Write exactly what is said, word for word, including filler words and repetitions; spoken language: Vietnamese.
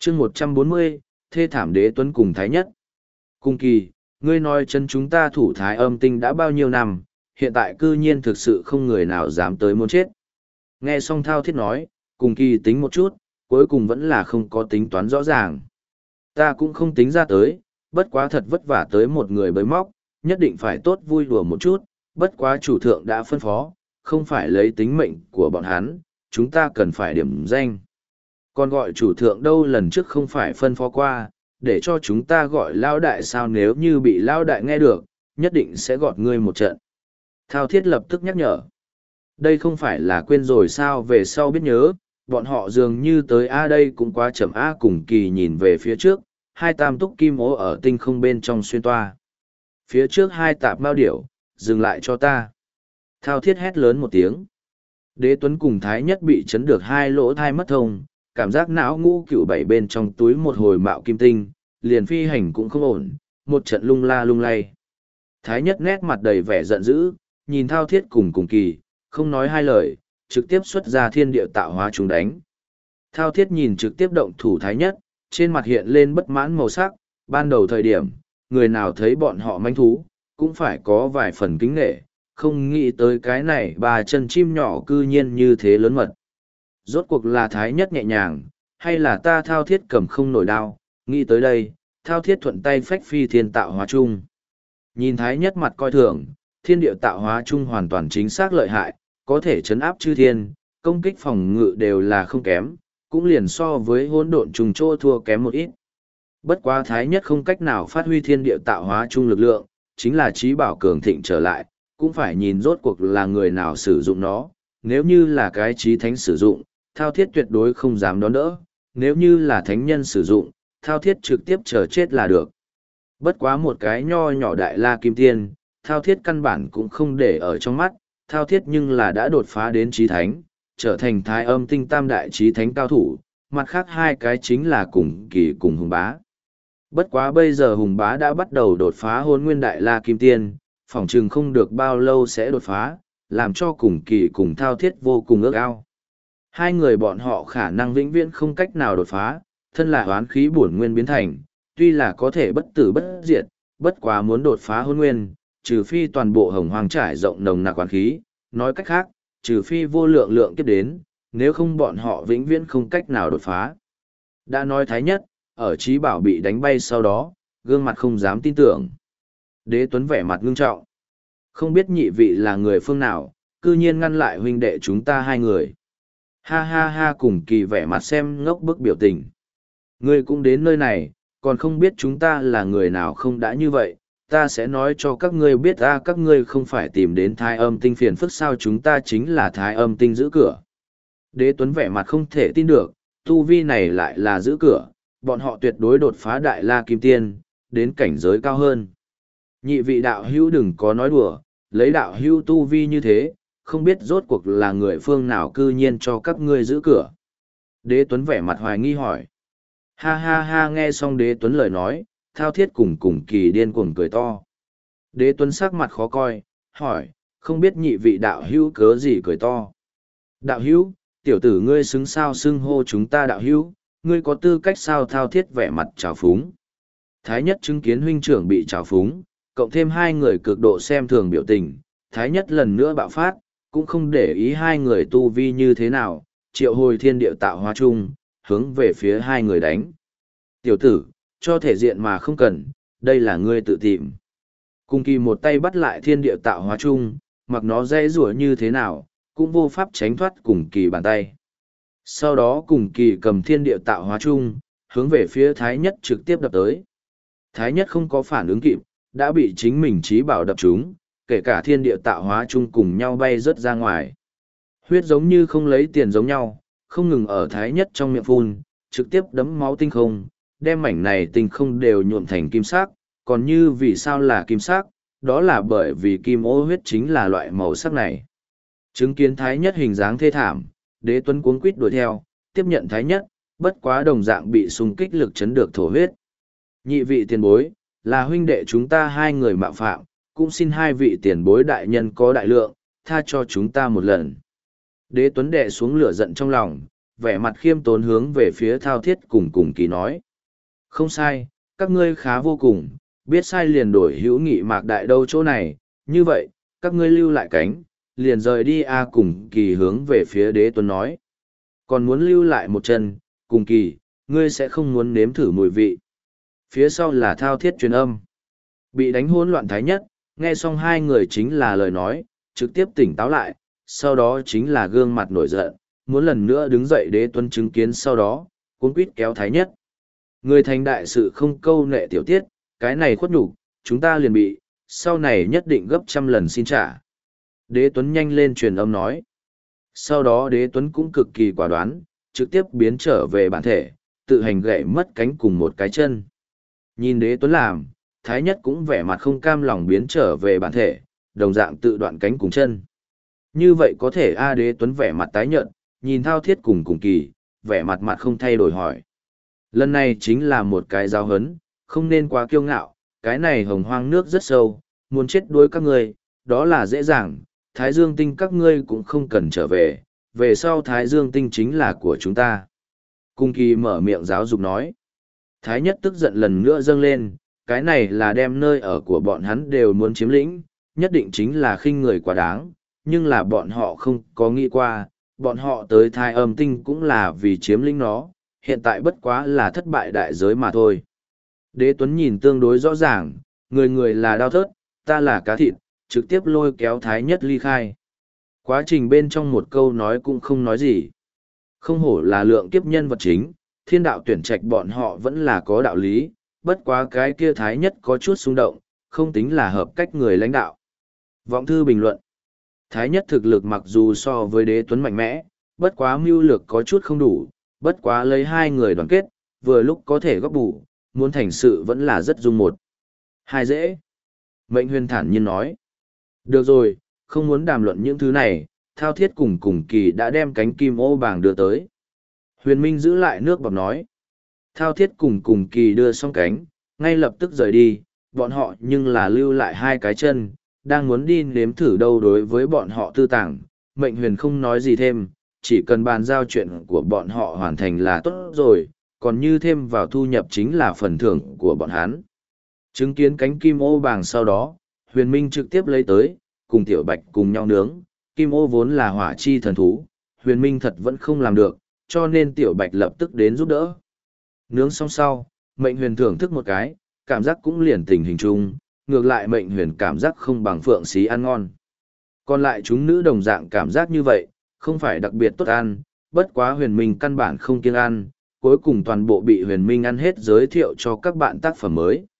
chương một trăm bốn mươi, thê thảm đế tuấn cùng thái nhất. Cung kỳ, ngươi nói chân chúng ta thủ thái âm tinh đã bao nhiêu năm, hiện tại cư nhiên thực sự không người nào dám tới muốn chết. Nghe xong thao thiết nói, cùng kỳ tính một chút, cuối cùng vẫn là không có tính toán rõ ràng. Ta cũng không tính ra tới, bất quá thật vất vả tới một người bới móc, nhất định phải tốt vui đùa một chút, bất quá chủ thượng đã phân phó, không phải lấy tính mệnh của bọn hắn, chúng ta cần phải điểm danh. Còn gọi chủ thượng đâu lần trước không phải phân phó qua, để cho chúng ta gọi lao đại sao nếu như bị lao đại nghe được, nhất định sẽ gọt ngươi một trận. Thao thiết lập tức nhắc nhở. Đây không phải là quên rồi sao về sau biết nhớ, bọn họ dường như tới A đây cũng quá chậm A cùng kỳ nhìn về phía trước, hai tam túc kim ố ở tinh không bên trong xuyên toa. Phía trước hai tạp mao điểu, dừng lại cho ta. Thao thiết hét lớn một tiếng. Đế Tuấn cùng Thái Nhất bị chấn được hai lỗ thai mất thông, cảm giác não ngũ cựu bảy bên trong túi một hồi mạo kim tinh, liền phi hành cũng không ổn, một trận lung la lung lay. Thái Nhất nét mặt đầy vẻ giận dữ, nhìn Thao thiết cùng cùng kỳ, không nói hai lời, trực tiếp xuất ra thiên địa tạo hóa chúng đánh. Thao thiết nhìn trực tiếp động thủ Thái Nhất, trên mặt hiện lên bất mãn màu sắc, ban đầu thời điểm, người nào thấy bọn họ manh thú, cũng phải có vài phần kính nghệ, không nghĩ tới cái này bà chân chim nhỏ cư nhiên như thế lớn mật. Rốt cuộc là Thái Nhất nhẹ nhàng, hay là ta Thao thiết cầm không nổi đao, nghĩ tới đây, Thao thiết thuận tay phách phi thiên tạo hóa chung. Nhìn Thái Nhất mặt coi thường, thiên địa tạo hóa chung hoàn toàn chính xác lợi hại, có thể chấn áp chư thiên, công kích phòng ngự đều là không kém, cũng liền so với hỗn độn trùng trô thua kém một ít. Bất quá Thái Nhất không cách nào phát huy thiên địa tạo hóa chung lực lượng, chính là trí bảo cường thịnh trở lại, cũng phải nhìn rốt cuộc là người nào sử dụng nó, nếu như là cái trí thánh sử dụng, Thao thiết tuyệt đối không dám đón đỡ, nếu như là thánh nhân sử dụng, Thao thiết trực tiếp chờ chết là được. Bất quá một cái nho nhỏ đại la kim tiên, Thao thiết căn bản cũng không để ở trong mắt, Thao thiết nhưng là đã đột phá đến trí thánh, trở thành thái âm tinh tam đại trí thánh cao thủ, mặt khác hai cái chính là cùng kỳ cùng hùng bá. Bất quá bây giờ hùng bá đã bắt đầu đột phá hôn nguyên đại la kim tiên, phỏng chừng không được bao lâu sẽ đột phá, làm cho cùng kỳ cùng Thao thiết vô cùng ước ao. Hai người bọn họ khả năng vĩnh viễn không cách nào đột phá, thân là hoán khí bổn nguyên biến thành, tuy là có thể bất tử bất diệt, bất quá muốn đột phá hôn nguyên, trừ phi toàn bộ hồng hoang trải rộng nồng nặc hoán khí, nói cách khác, trừ phi vô lượng lượng kiếp đến, nếu không bọn họ vĩnh viễn không cách nào đột phá. Đã nói Thái Nhất, ở trí bảo bị đánh bay sau đó, gương mặt không dám tin tưởng. Đế Tuấn vẻ mặt ngưng trọng. Không biết nhị vị là người phương nào, cư nhiên ngăn lại huynh đệ chúng ta hai người. Ha ha ha cùng kỳ vẻ mặt xem ngốc bức biểu tình. Ngươi cũng đến nơi này, còn không biết chúng ta là người nào không đã như vậy, ta sẽ nói cho các ngươi biết ta các ngươi không phải tìm đến thái âm tinh phiền phức sao chúng ta chính là thái âm tinh giữ cửa. Đế Tuấn vẻ mặt không thể tin được, tu vi này lại là giữ cửa, bọn họ tuyệt đối đột phá đại la kim tiên, đến cảnh giới cao hơn. Nhị vị đạo hữu đừng có nói đùa, lấy đạo hữu tu vi như thế, không biết rốt cuộc là người phương nào cư nhiên cho các ngươi giữ cửa. Đế Tuấn vẻ mặt hoài nghi hỏi. Ha ha ha nghe xong Đế Tuấn lời nói, Thao thiết cùng cùng kỳ điên cuồng cười to. Đế Tuấn sắc mặt khó coi, hỏi, không biết nhị vị đạo hữu cớ gì cười to. Đạo hữu, tiểu tử ngươi xứng sao xưng hô chúng ta đạo hữu, ngươi có tư cách sao Thao thiết vẻ mặt trào phúng. Thái Nhất chứng kiến huynh trưởng bị trào phúng, cộng thêm hai người cực độ xem thường biểu tình, Thái Nhất lần nữa bạo phát, cũng không để ý hai người tu vi như thế nào, triệu hồi thiên địa tạo hóa chung, hướng về phía hai người đánh. Tiểu tử, cho thể diện mà không cần, đây là ngươi tự tìm. Cùng kỳ một tay bắt lại thiên địa tạo hóa chung, mặc nó dây rủa như thế nào, cũng vô pháp tránh thoát cùng kỳ bàn tay. Sau đó cùng kỳ cầm thiên địa tạo hóa chung, hướng về phía Thái Nhất trực tiếp đập tới. Thái Nhất không có phản ứng kịp, đã bị chính mình trí bảo đập trúng, kể cả thiên địa tạo hóa chung cùng nhau bay rớt ra ngoài. Huyết giống như không lấy tiền giống nhau, không ngừng ở Thái Nhất trong miệng phun, trực tiếp đấm máu tinh không, đem mảnh này tinh không đều nhuộm thành kim sắc, còn như vì sao là kim sắc, đó là bởi vì kim ô huyết chính là loại màu sắc này. Chứng kiến Thái Nhất hình dáng thê thảm, Đế Tuấn cuống quýt đuổi theo, tiếp nhận Thái Nhất, bất quá đồng dạng bị xung kích lực chấn được thổ huyết. Nhị vị tiền bối, là huynh đệ chúng ta hai người mạo phạm, cũng xin hai vị tiền bối đại nhân có đại lượng, tha cho chúng ta một lần. Đế Tuấn đệ xuống lửa giận trong lòng, vẻ mặt khiêm tốn hướng về phía thao thiết cùng cùng kỳ nói. Không sai, các ngươi khá vô cùng, biết sai liền đổi hữu nghị mạc đại đâu chỗ này, như vậy, các ngươi lưu lại cánh, liền rời đi a cùng kỳ hướng về phía đế tuấn nói. Còn muốn lưu lại một chân, cùng kỳ, ngươi sẽ không muốn nếm thử mùi vị. Phía sau là thao thiết truyền âm. Bị đánh hỗn loạn thái nhất, nghe xong hai người chính là lời nói, trực tiếp tỉnh táo lại, sau đó chính là gương mặt nổi giận, muốn lần nữa đứng dậy đế tuấn chứng kiến sau đó, cuốn quýt kéo thái nhất. Người thành đại sự không câu nệ tiểu tiết, cái này khuất nhục, chúng ta liền bị, sau này nhất định gấp trăm lần xin trả. Đế tuấn nhanh lên truyền âm nói. Sau đó đế tuấn cũng cực kỳ quả đoán, trực tiếp biến trở về bản thể, tự hành gãy mất cánh cùng một cái chân. Nhìn đế tuấn làm, thái nhất cũng vẻ mặt không cam lòng biến trở về bản thể, đồng dạng tự đoạn cánh cùng chân. Như vậy có thể a đế tuấn vẻ mặt tái nhợt, nhìn thao thiết cùng cùng kỳ, vẻ mặt mặt không thay đổi hỏi. Lần này chính là một cái giáo hấn, không nên quá kiêu ngạo, cái này hồng hoang nước rất sâu, muốn chết đuối các ngươi, đó là dễ dàng, Thái Dương tinh các ngươi cũng không cần trở về, về sau Thái Dương tinh chính là của chúng ta. Cung kỳ mở miệng giáo dục nói. Thái nhất tức giận lần nữa dâng lên, cái này là đem nơi ở của bọn hắn đều muốn chiếm lĩnh, nhất định chính là khinh người quá đáng, nhưng là bọn họ không có nghĩ qua, bọn họ tới Thái âm tinh cũng là vì chiếm lĩnh nó, hiện tại bất quá là thất bại đại giới mà thôi. Đế Tuấn nhìn tương đối rõ ràng, người người là đao thớt, ta là cá thịt, trực tiếp lôi kéo Thái nhất ly khai. Quá trình bên trong một câu nói cũng không nói gì. Không hổ là lượng kiếp nhân vật chính, thiên đạo tuyển trạch bọn họ vẫn là có đạo lý, bất quá cái kia Thái nhất có chút xung động, không tính là hợp cách người lãnh đạo. Vọng thư bình luận. Thái nhất thực lực mặc dù so với Đế Tuấn mạnh mẽ, bất quá mưu lược có chút không đủ, bất quá lấy hai người đoàn kết, vừa lúc có thể góp bù, muốn thành sự vẫn là rất dung một. Hai dễ. Mệnh huyền thản nhiên nói. Được rồi, không muốn đàm luận những thứ này, thao thiết cùng cùng kỳ đã đem cánh kim ô bảng đưa tới. Huyền Minh giữ lại nước bọt nói. Thao thiết cùng cùng kỳ đưa xong cánh, ngay lập tức rời đi, bọn họ nhưng là lưu lại hai cái chân, đang muốn đi nếm thử đâu đối với bọn họ tư tàng. Mệnh huyền không nói gì thêm, chỉ cần bàn giao chuyện của bọn họ hoàn thành là tốt rồi, còn như thêm vào thu nhập chính là phần thưởng của bọn hắn. Chứng kiến cánh kim ô bàng sau đó, huyền minh trực tiếp lấy tới, cùng tiểu bạch cùng nhau nướng, kim ô vốn là hỏa chi thần thú, huyền minh thật vẫn không làm được, cho nên tiểu bạch lập tức đến giúp đỡ. Nướng xong sau, mệnh huyền thưởng thức một cái, cảm giác cũng liền tình hình chung, ngược lại mệnh huyền cảm giác không bằng phượng xí ăn ngon. Còn lại chúng nữ đồng dạng cảm giác như vậy, không phải đặc biệt tốt ăn, bất quá huyền minh căn bản không kiêng ăn, cuối cùng toàn bộ bị huyền minh ăn hết giới thiệu cho các bạn tác phẩm mới.